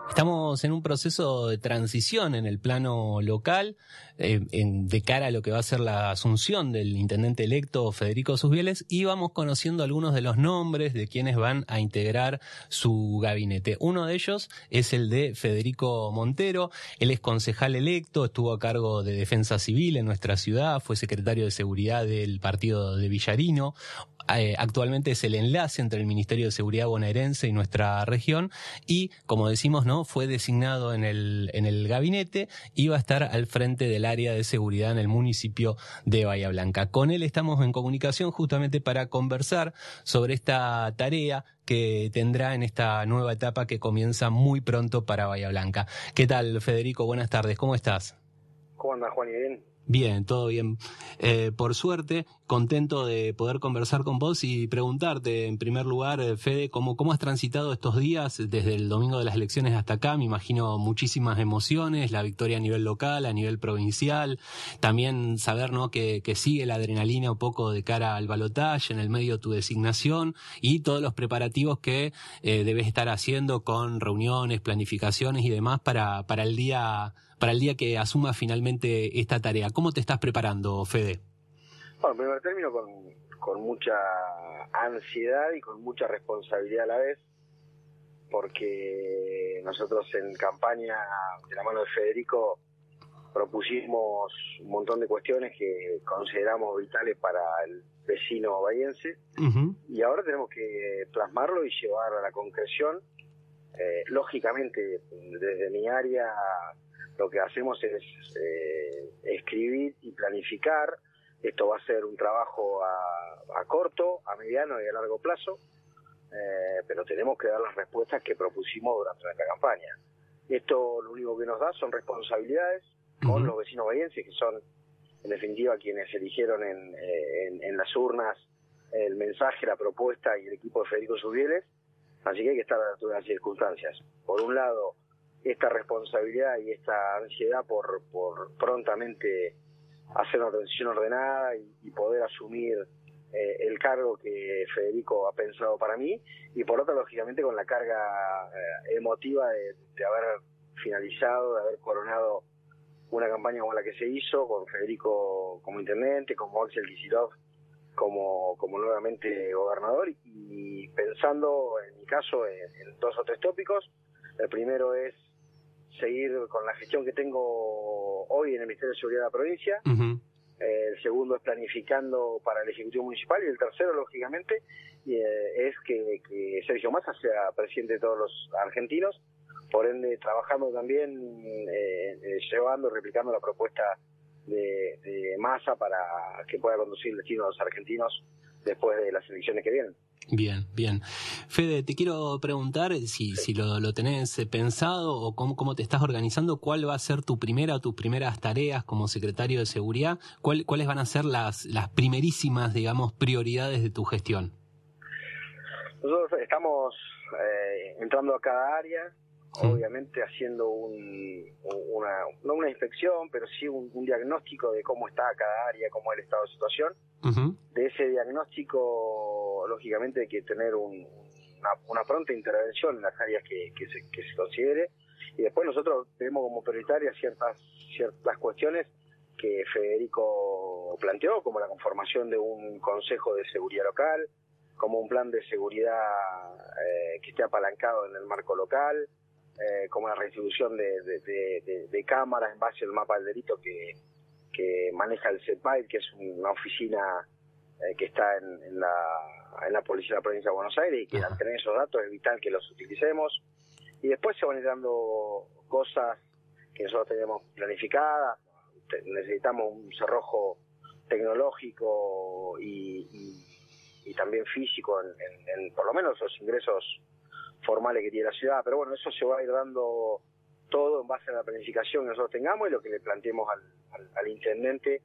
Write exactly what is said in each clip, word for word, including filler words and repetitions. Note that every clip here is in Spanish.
Estamos en un proceso de transición en el plano local, eh, en, de cara a lo que va a ser la asunción del intendente electo Federico Susbieles, y vamos conociendo algunos de los nombres de quienes van a integrar su gabinete. Uno de ellos es el de Federico Montero. Él es concejal electo, estuvo a cargo de Defensa Civil en nuestra ciudad, fue secretario de Seguridad del partido de Villarino. Eh, actualmente es el enlace entre el Ministerio de Seguridad bonaerense y nuestra región, y como decimos, no fue designado en el en el gabinete y va a estar al frente del área de seguridad en el municipio de Bahía Blanca. Con él estamos en comunicación justamente para conversar sobre esta tarea que tendrá en esta nueva etapa que comienza muy pronto para Bahía Blanca. ¿Qué tal, Federico? Buenas tardes, ¿cómo estás? ¿Cómo andas, Juan? ¿Y bien? Bien, todo bien. Eh, por suerte, contento de poder conversar con vos y preguntarte, en primer lugar, Fede, ¿cómo, cómo has transitado estos días desde el domingo de las elecciones hasta acá? Me imagino muchísimas emociones, la victoria a nivel local, a nivel provincial, también saber, ¿no?, que, que sigue la adrenalina un poco de cara al balotaje, en el medio tu designación y todos los preparativos que eh, debes estar haciendo con reuniones, planificaciones y demás para, para el día... para el día que asuma finalmente esta tarea. ¿Cómo te estás preparando, Fede? Bueno, en primer término, con, con mucha ansiedad y con mucha responsabilidad a la vez, porque nosotros en campaña, de la mano de Federico, propusimos un montón de cuestiones que consideramos vitales para el vecino bahiense, uh-huh. y ahora tenemos que plasmarlo y llevar a la concreción. Eh, lógicamente, desde mi área, lo que hacemos es eh, escribir y planificar. Esto va a ser un trabajo a, a corto, a mediano y a largo plazo, eh, pero tenemos que dar las respuestas que propusimos durante nuestra campaña. Esto lo único que nos da son responsabilidades con uh-huh. los vecinos bahienses, que son en definitiva quienes eligieron en, en, en las urnas el mensaje, la propuesta y el equipo de Federico Susbieles. Así que hay que estar a la altura de las circunstancias. Por un lado, esta responsabilidad y esta ansiedad por, por prontamente hacer una transición ordenada y, y poder asumir eh, el cargo que Federico ha pensado para mí, y por otra, lógicamente, con la carga eh, emotiva de, de haber finalizado, de haber coronado una campaña como la que se hizo, con Federico como intendente, como Axel Kicillof como, como nuevamente gobernador, y pensando, en mi caso, en, en dos o tres tópicos. El primero es seguir con la gestión que tengo hoy en el Ministerio de Seguridad de la provincia. Uh-huh. Eh, el segundo es planificando para el Ejecutivo Municipal, y el tercero, lógicamente, eh, es que, que Sergio Massa sea presidente de todos los argentinos, por ende trabajando también, eh, eh, llevando, replicando la propuesta de, de Massa para que pueda conducir el destino de los argentinos después de las elecciones que vienen. Bien, bien. Fede, te quiero preguntar si, sí. si lo, lo tenés pensado o cómo, cómo te estás organizando, cuál va a ser tu primera o tus primeras tareas como secretario de Seguridad, cuál, cuáles van a ser las, las primerísimas, digamos, prioridades de tu gestión. Nosotros estamos eh, entrando a cada área, sí. obviamente haciendo un, una, no una inspección, pero sí un, un diagnóstico de cómo está cada área, cómo es el estado de situación. Uh-huh. De ese diagnóstico, lógicamente, hay que tener un, una, una pronta intervención en las áreas que, que, se, que se considere, y después nosotros tenemos como prioritarias ciertas, ciertas cuestiones que Federico planteó, como la conformación de un consejo de seguridad local, como un plan de seguridad eh, que esté apalancado en el marco local, eh, como la redistribución de, de, de, de, de cámaras en base al mapa del delito que, que maneja el CEPAIL, que es una oficina eh, que está en, en, la, en la Policía de la Provincia de Buenos Aires, y que al tener esos datos es vital que los utilicemos. Y después se van a ir dando cosas que nosotros tenemos planificadas. Necesitamos un cerrojo tecnológico y, y, y también físico en, en, en por lo menos los ingresos formales que tiene la ciudad, pero bueno, eso se va a ir dando todo en base a la planificación que nosotros tengamos y lo que le planteemos al, al, al intendente.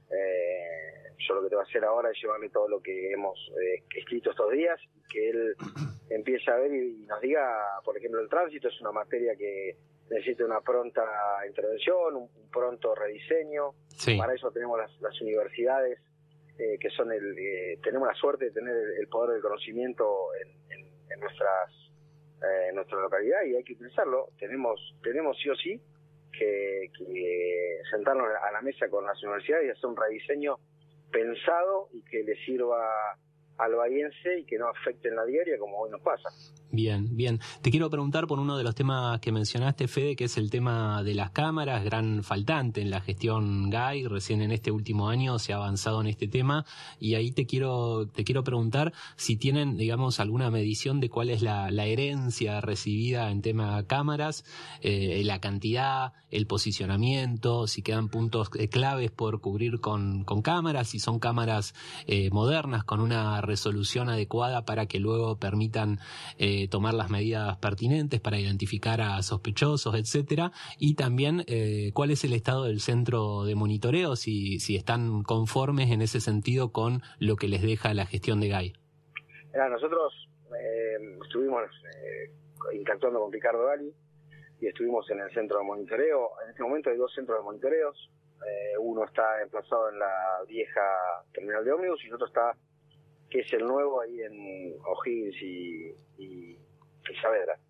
Eh, yo lo que te voy a hacer ahora es llevarle todo lo que hemos eh, escrito estos días, que él empiece a ver y, y nos diga, por ejemplo, el tránsito es una materia que necesita una pronta intervención, un, un pronto rediseño. Sí. Para eso tenemos las, las universidades, eh, que son el, eh, tenemos la suerte de tener el, el poder del conocimiento en, en, en nuestras eh, en nuestra localidad y hay que utilizarlo. Tenemos, tenemos sí o sí que, que sentarnos a la mesa con las universidades y hacer un rediseño pensado y que le sirva al bahiense y que no afecte en la diaria como hoy nos pasa. Bien, bien. Te quiero preguntar por uno de los temas que mencionaste, Fede, que es el tema de las cámaras, gran faltante en la gestión G A I. Recién en este último año se ha avanzado en este tema y ahí te quiero te quiero preguntar si tienen, digamos, alguna medición de cuál es la, la herencia recibida en tema cámaras, eh, la cantidad, el posicionamiento, si quedan puntos eh, claves por cubrir con, con cámaras, si son cámaras eh, modernas con una resolución adecuada para que luego permitan eh, tomar las medidas pertinentes para identificar a sospechosos, etcétera, y también eh, cuál es el estado del centro de monitoreo, si, si están conformes en ese sentido con lo que les deja la gestión de G A I. Mira, nosotros eh, estuvimos eh, interactuando con Ricardo Gali y estuvimos en el centro de monitoreo. En este momento hay dos centros de monitoreos, eh, uno está emplazado en la vieja terminal de ómnibus y el otro está, que es el nuevo, ahí en O'Higgins y, y, y Saavedra.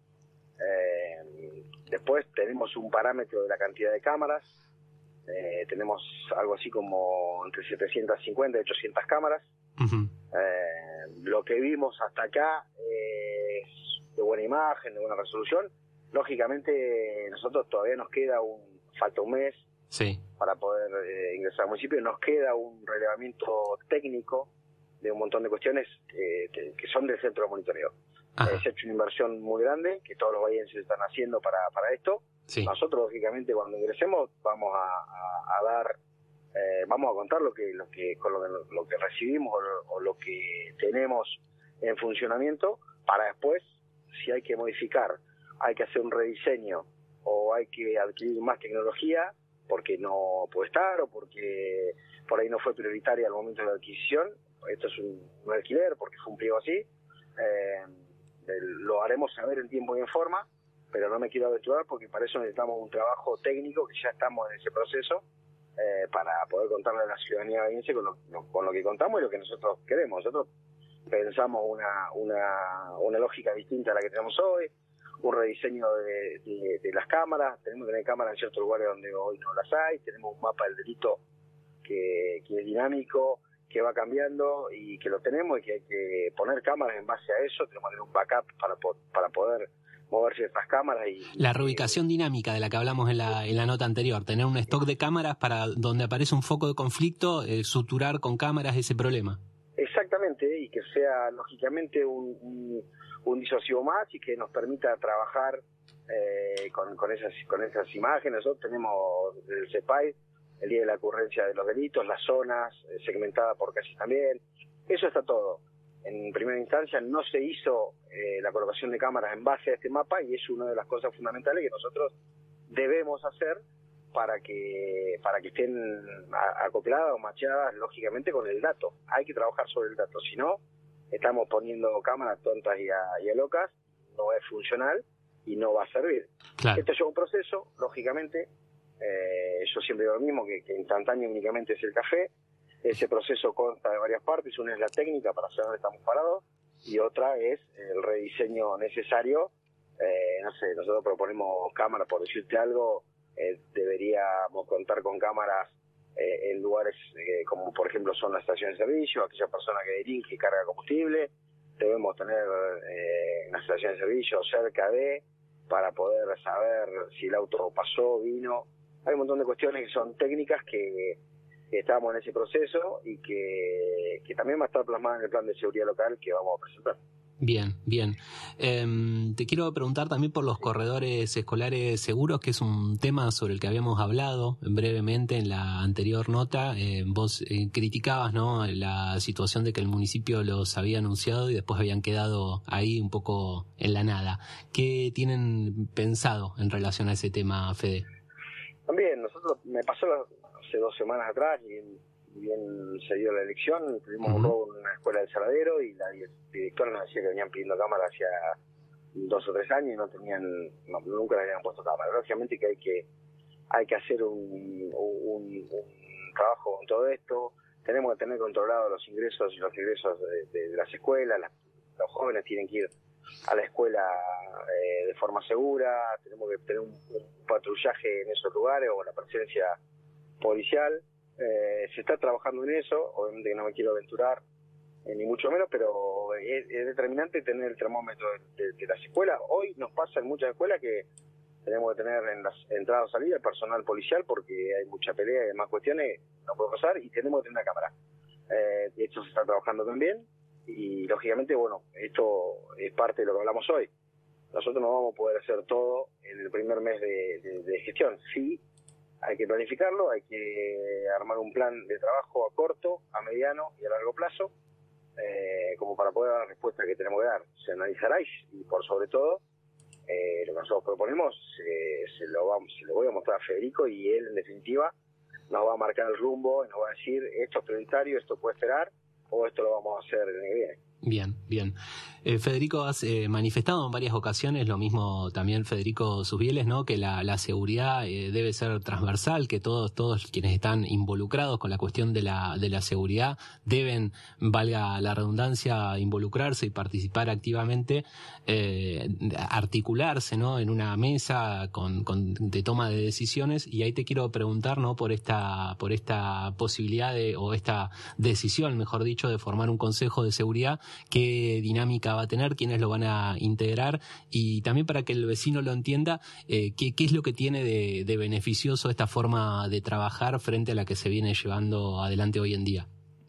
Eh, después tenemos un parámetro de la cantidad de cámaras, eh, tenemos algo así como entre setecientas cincuenta y ochocientas cámaras. Uh-huh. Eh, lo que vimos hasta acá eh, es de buena imagen, de buena resolución. Lógicamente nosotros todavía nos queda un, falta un mes sí. para poder eh, ingresar al municipio, nos queda un relevamiento técnico de un montón de cuestiones eh, que, que son del centro de monitoreo. Eh, se ha hecho una inversión muy grande que todos los bahienses están haciendo para, para esto. Sí. Nosotros, lógicamente, cuando ingresemos vamos a, a, a dar, eh, vamos a contar lo que, lo que con lo que, lo que recibimos o lo, o lo que tenemos en funcionamiento para después, si hay que modificar, hay que hacer un rediseño o hay que adquirir más tecnología porque no puede estar o porque por ahí no fue prioritaria al momento de la adquisición. Esto es un, un alquiler porque fue un pliego así, eh, lo haremos saber en tiempo y en forma, pero no me quiero aventurar porque para eso necesitamos un trabajo técnico que ya estamos en ese proceso eh, para poder contarle a la ciudadanía bahiense con lo, con lo que contamos y lo que nosotros queremos. Nosotros pensamos una, una, una lógica distinta a la que tenemos hoy, un rediseño de, de, de las cámaras, tenemos que tener cámaras en ciertos lugares donde hoy no las hay, tenemos un mapa del delito que, que es dinámico, que va cambiando y que lo tenemos y que hay que poner cámaras en base a eso, tenemos que tener un backup para, para poder mover ciertas cámaras. Y la reubicación y, dinámica de la que hablamos en la, en la nota anterior, tener un stock de cámaras para donde aparece un foco de conflicto, eh, suturar con cámaras ese problema. Exactamente, y que sea lógicamente un, un, un disuasivo más y que nos permita trabajar eh, con, con, esas, con esas imágenes. Nosotros tenemos el CEPAI, el día de la ocurrencia de los delitos, las zonas eh, segmentadas por calles también. Eso está todo. En primera instancia no se hizo eh, la colocación de cámaras en base a este mapa y es una de las cosas fundamentales que nosotros debemos hacer para que para que estén acopladas o macheadas lógicamente con el dato. Hay que trabajar sobre el dato, si no estamos poniendo cámaras tontas y a, y a locas, no es funcional y no va a servir. Claro. Esto es un proceso, lógicamente. Eh, yo siempre digo lo mismo, que, que instantáneo únicamente es el café. Ese proceso consta de varias partes, una es la técnica para saber dónde estamos parados y otra es el rediseño necesario. Eh, no sé, nosotros proponemos cámaras, por decirte algo, eh, deberíamos contar con cámaras eh, en lugares eh, como por ejemplo son las estaciones de servicio, aquella persona que dirige y carga combustible, debemos tener eh, una estación de servicio cerca de, para poder saber si el auto pasó, vino. Hay un montón de cuestiones que son técnicas que, que estamos en ese proceso y que, que también va a estar plasmada en el plan de seguridad local que vamos a presentar. Bien, bien. Eh, te quiero preguntar también por los corredores escolares seguros, que es un tema sobre el que habíamos hablado brevemente en la anterior nota. Eh, vos eh, criticabas, ¿no?, la situación de que el municipio los había anunciado y después habían quedado ahí un poco en la nada. ¿Qué tienen pensado en relación a ese tema, Fede? También, nosotros, me pasó hace dos semanas atrás y bien se dio la elección, tuvimos uh-huh. un robo en una escuela del Saladero y la directora nos decía que venían pidiendo cámaras hacía dos o tres años y no tenían, no, nunca le habían puesto cámaras. Lógicamente que hay que hay que hacer un, un, un trabajo con todo esto, tenemos que tener controlados los ingresos y los egresos de, de, de las escuelas, las, los jóvenes tienen que ir a la escuela eh, de forma segura, tenemos que tener un, un patrullaje en esos lugares o la presencia policial. Eh, se está trabajando en eso, obviamente que no me quiero aventurar, eh, ni mucho menos, pero es, es determinante tener el termómetro de, de, de las escuelas. Hoy nos pasa en muchas escuelas que tenemos que tener en las entradas o salidas personal policial porque hay mucha pelea y demás cuestiones, no puede pasar, y tenemos que tener una cámara. Eh, esto se está trabajando también y lógicamente, bueno, esto es parte de lo que hablamos hoy. Nosotros no vamos a poder hacer todo en el primer mes de, de, de gestión. Sí, hay que planificarlo, hay que armar un plan de trabajo a corto, a mediano y a largo plazo, eh, como para poder dar la respuesta que tenemos que dar. Se analizará y, y por sobre todo, eh, lo que nosotros proponemos, eh, se, lo vamos, se lo voy a mostrar a Federico y él, en definitiva, nos va a marcar el rumbo y nos va a decir esto es prioritario, esto puede esperar o esto lo vamos a hacer el año que viene. Bien, bien. Eh, Federico, has eh, manifestado en varias ocasiones, lo mismo también Federico Susbieles, ¿no? Que la, la seguridad eh, debe ser transversal, que todos todos quienes están involucrados con la cuestión de la de la seguridad deben, valga la redundancia, involucrarse y participar activamente, eh, articularse, ¿no? En una mesa con, con de toma de decisiones. Y ahí te quiero preguntar, ¿no? Por esta por esta posibilidad de o esta decisión, mejor dicho, de formar un consejo de seguridad. ¿Qué dinámica va a tener? ¿Quiénes lo van a integrar? Y también para que el vecino lo entienda, eh, ¿qué, qué es lo que tiene de, de beneficioso esta forma de trabajar frente a la que se viene llevando adelante hoy en día?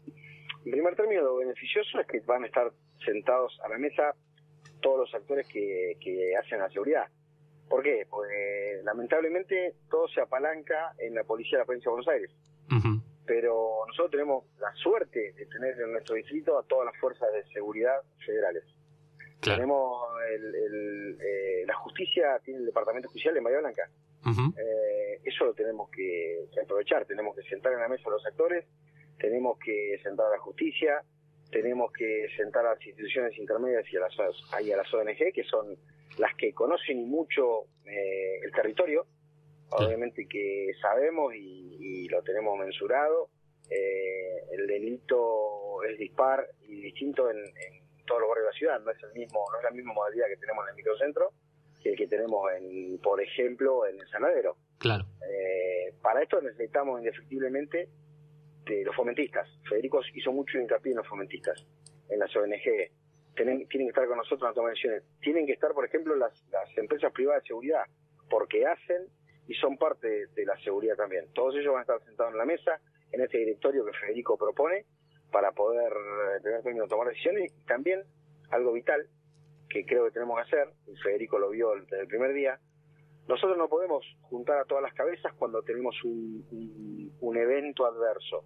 En primer término, lo beneficioso es que van a estar sentados a la mesa todos los actores que, que hacen la seguridad. ¿Por qué? Porque lamentablemente todo se apalanca en la policía de la provincia de Buenos Aires. Uh-huh. Pero nosotros tenemos la suerte de tener en nuestro distrito a todas las fuerzas de seguridad federales. Claro. Tenemos el, el, eh, la justicia, tiene el departamento judicial en Bahía Blanca. Uh-huh. Eh, eso lo tenemos que, que aprovechar, tenemos que sentar en la mesa a los actores, tenemos que sentar a la justicia, tenemos que sentar a las instituciones intermedias y a las, y a las O N G, que son las que conocen y mucho eh, el territorio. Obviamente que sabemos y, y lo tenemos mensurado, eh, el delito es dispar y distinto en, en todos los barrios de la ciudad, no es el mismo, no es la misma modalidad que tenemos en el microcentro que el que tenemos en, por ejemplo, en el Sanadero. Claro. Eh, para esto necesitamos indefectiblemente de los fomentistas. Federico hizo mucho hincapié en los fomentistas, en las O N G. Tienen, tienen que estar con nosotros en la toma de decisiones. Tienen que estar, por ejemplo, las, las empresas privadas de seguridad, porque hacen y son parte de, de la seguridad también. Todos ellos van a estar sentados en la mesa, en este directorio que Federico propone, para poder tener término de tomar decisiones. Y también, algo vital, que creo que tenemos que hacer, y Federico lo vio desde el primer día, nosotros no podemos juntar a todas las cabezas cuando tenemos un, un, un evento adverso,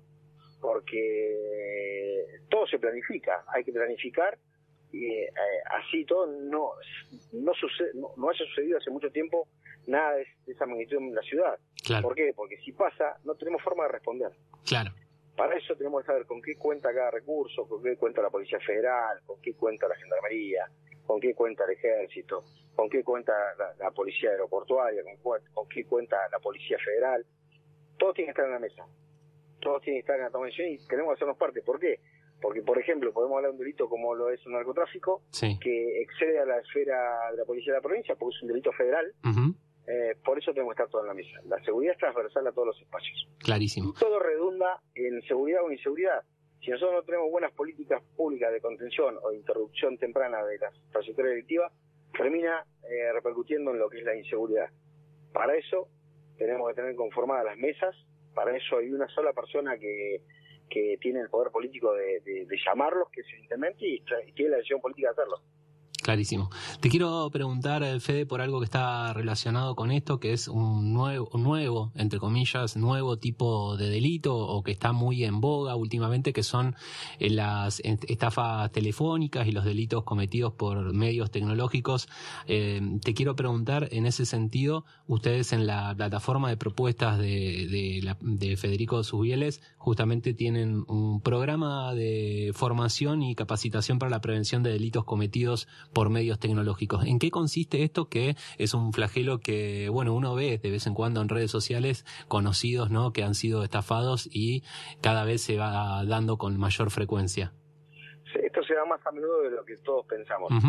porque todo se planifica, hay que planificar, y eh, así todo no, no, sucede, no, no haya sucedido hace mucho tiempo nada de, de esa magnitud en la ciudad. Claro. ¿Por qué? Porque si pasa, no tenemos forma de responder. Claro. Para eso tenemos que saber con qué cuenta cada recurso, con qué cuenta la Policía Federal, con qué cuenta la Gendarmería, con qué cuenta el Ejército, con qué cuenta la, la Policía Aeroportuaria, con, con qué cuenta la Policía Federal. Todos tienen que estar en la mesa. Todos tienen que estar en la toma de decisión y tenemos que hacernos parte. ¿Por qué? Porque, por ejemplo, podemos hablar de un delito como lo es un narcotráfico, sí, que excede a la esfera de la Policía de la provincia, porque es un delito federal. Uh-huh. Eh, por eso tenemos que estar todos en la mesa. La seguridad es transversal a todos los espacios. Clarísimo. Y todo redunda en seguridad o inseguridad. Si nosotros no tenemos buenas políticas públicas de contención o de interrupción temprana de las trayectorias delictivas, termina eh, repercutiendo en lo que es la inseguridad. Para eso tenemos que tener conformadas las mesas. Para eso hay una sola persona que, que tiene el poder político de, de, de llamarlos, que es el intendente, y, y tiene la decisión política de hacerlo. Clarísimo. Te quiero preguntar, Fede, por algo que está relacionado con esto, que es un nuevo, un nuevo, entre comillas, nuevo tipo de delito, o que está muy en boga últimamente, que son las estafas telefónicas y los delitos cometidos por medios tecnológicos. Eh, te quiero preguntar, en ese sentido, ustedes en la plataforma de propuestas de, de, la, de Federico Susbieles, justamente tienen un programa de formación y capacitación para la prevención de delitos cometidos por medios tecnológicos. ¿En qué consiste esto? Que es un flagelo que, bueno, uno ve de vez en cuando en redes sociales conocidos, ¿no?, que han sido estafados y cada vez se va dando con mayor frecuencia. Sí, esto se da más a menudo de lo que todos pensamos. Uh-huh.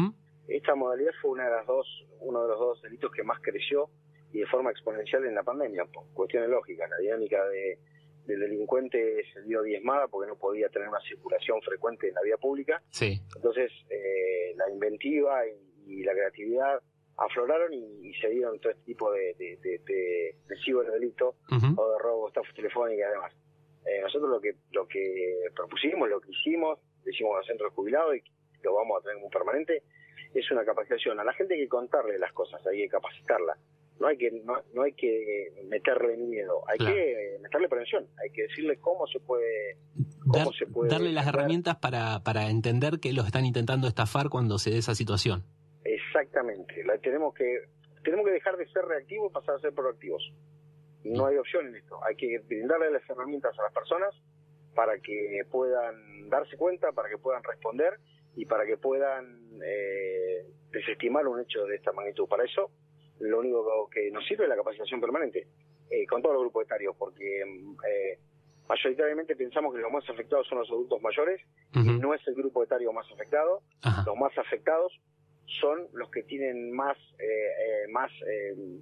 esta modalidad fue una de las dos, uno de los dos delitos que más creció y de forma exponencial en la pandemia, por cuestiones lógicas. La dinámica de, del delincuente se vio diezmada porque no podía tener una circulación frecuente en la vía pública. Sí. Entonces, eh, la inventiva y, y la creatividad afloraron y, y se dieron todo este tipo de, de, de, de, de ciberdelito uh-huh. o de robo, estafas telefónicas y demás. Eh, nosotros lo que lo que propusimos, lo que hicimos, lo hicimos en los centros jubilados y lo vamos a tener como permanente, es una capacitación. A la gente hay que contarle las cosas, hay que capacitarla. No hay que no, no hay que meterle miedo, hay claro. que meterle prevención, hay que decirle cómo se puede cómo Dar, se puede darle las meter. herramientas para para entender que los están intentando estafar cuando se dé esa situación. Exactamente, la tenemos que tenemos que dejar de ser reactivos y pasar a ser proactivos. No hay opción en esto, hay que brindarle las herramientas a las personas para que puedan darse cuenta, para que puedan responder y para que puedan eh, desestimar un hecho de esta magnitud. Para eso lo único que nos sirve es la capacitación permanente, eh, con todos los grupos etarios, porque eh, mayoritariamente pensamos que los más afectados son los adultos mayores, uh-huh. y no es el grupo etario más afectado. Uh-huh. Los más afectados son los que tienen más, eh, eh, más eh,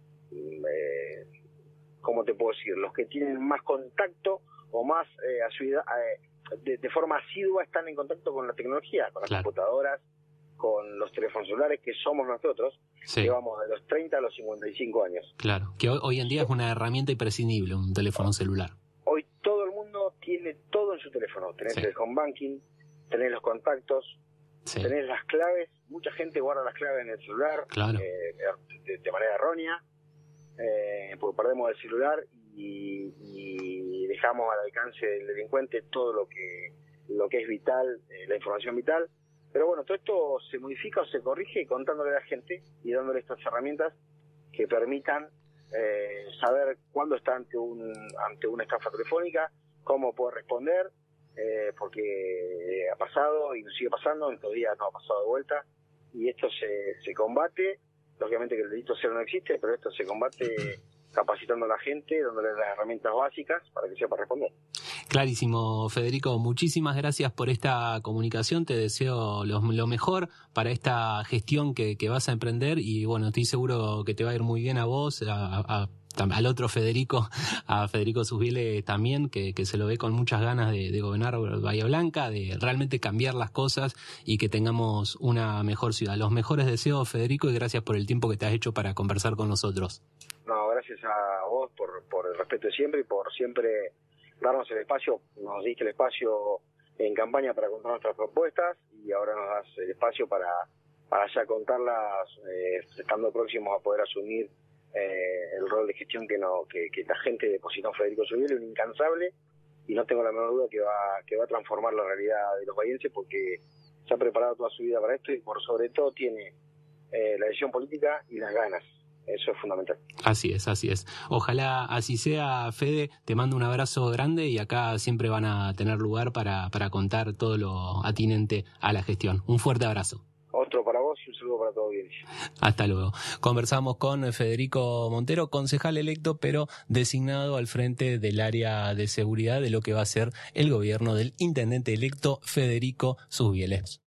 eh, ¿cómo te puedo decir? Los que tienen más contacto o más, eh, asiduidad, eh, de, de forma asidua están en contacto con la tecnología, con las claro. computadoras, con los teléfonos celulares, que somos nosotros, sí. que vamos de los treinta a los cincuenta y cinco años. Claro, que hoy, hoy en día es una herramienta imprescindible, un teléfono celular. Hoy todo el mundo tiene todo en su teléfono. Tenés sí. el home banking, tenés los contactos, sí. tenés las claves. Mucha gente guarda las claves en el celular, claro. eh, de, de manera errónea, eh, porque perdemos el celular y, y dejamos al alcance del delincuente todo lo que, lo que es vital, eh, la información vital. Pero bueno, todo esto se modifica o se corrige contándole a la gente y dándole estas herramientas que permitan eh, saber cuándo está ante un ante una estafa telefónica, cómo puede responder, eh, porque ha pasado y nos sigue pasando, en estos días no ha pasado de vuelta, y esto se, se combate. Lógicamente que el delito cero no existe, pero esto se combate capacitando a la gente, dándole las herramientas básicas para que sepa responder. Clarísimo, Federico. Muchísimas gracias por esta comunicación. Te deseo lo, lo mejor para esta gestión que, que vas a emprender y bueno, estoy seguro que te va a ir muy bien a vos, a, a, al otro Federico, a Federico Susbiele también, que, que se lo ve con muchas ganas de, de gobernar Bahía Blanca, de realmente cambiar las cosas y que tengamos una mejor ciudad. Los mejores deseos, Federico, y gracias por el tiempo que te has hecho para conversar con nosotros. No, gracias a vos por, por el respeto de siempre y por siempre darnos el espacio. Nos diste el espacio en campaña para contar nuestras propuestas y ahora nos das el espacio para, para ya contarlas, eh, estando próximos a poder asumir eh, el rol de gestión que, no, que, que la gente depositó en Federico Susbiele, un incansable, y no tengo la menor duda que va, que va a transformar la realidad de los bahienses porque se ha preparado toda su vida para esto y por sobre todo tiene eh, la decisión política y las ganas. Eso es fundamental. Así es, así es. Ojalá así sea, Fede. Te mando un abrazo grande y acá siempre van a tener lugar para, para contar todo lo atinente a la gestión. Un fuerte abrazo. Otro para vos y un saludo para toda audiencia. Hasta luego. Conversamos con Federico Montero, concejal electo, pero designado al frente del área de seguridad de lo que va a ser el gobierno del intendente electo Federico Susbiele.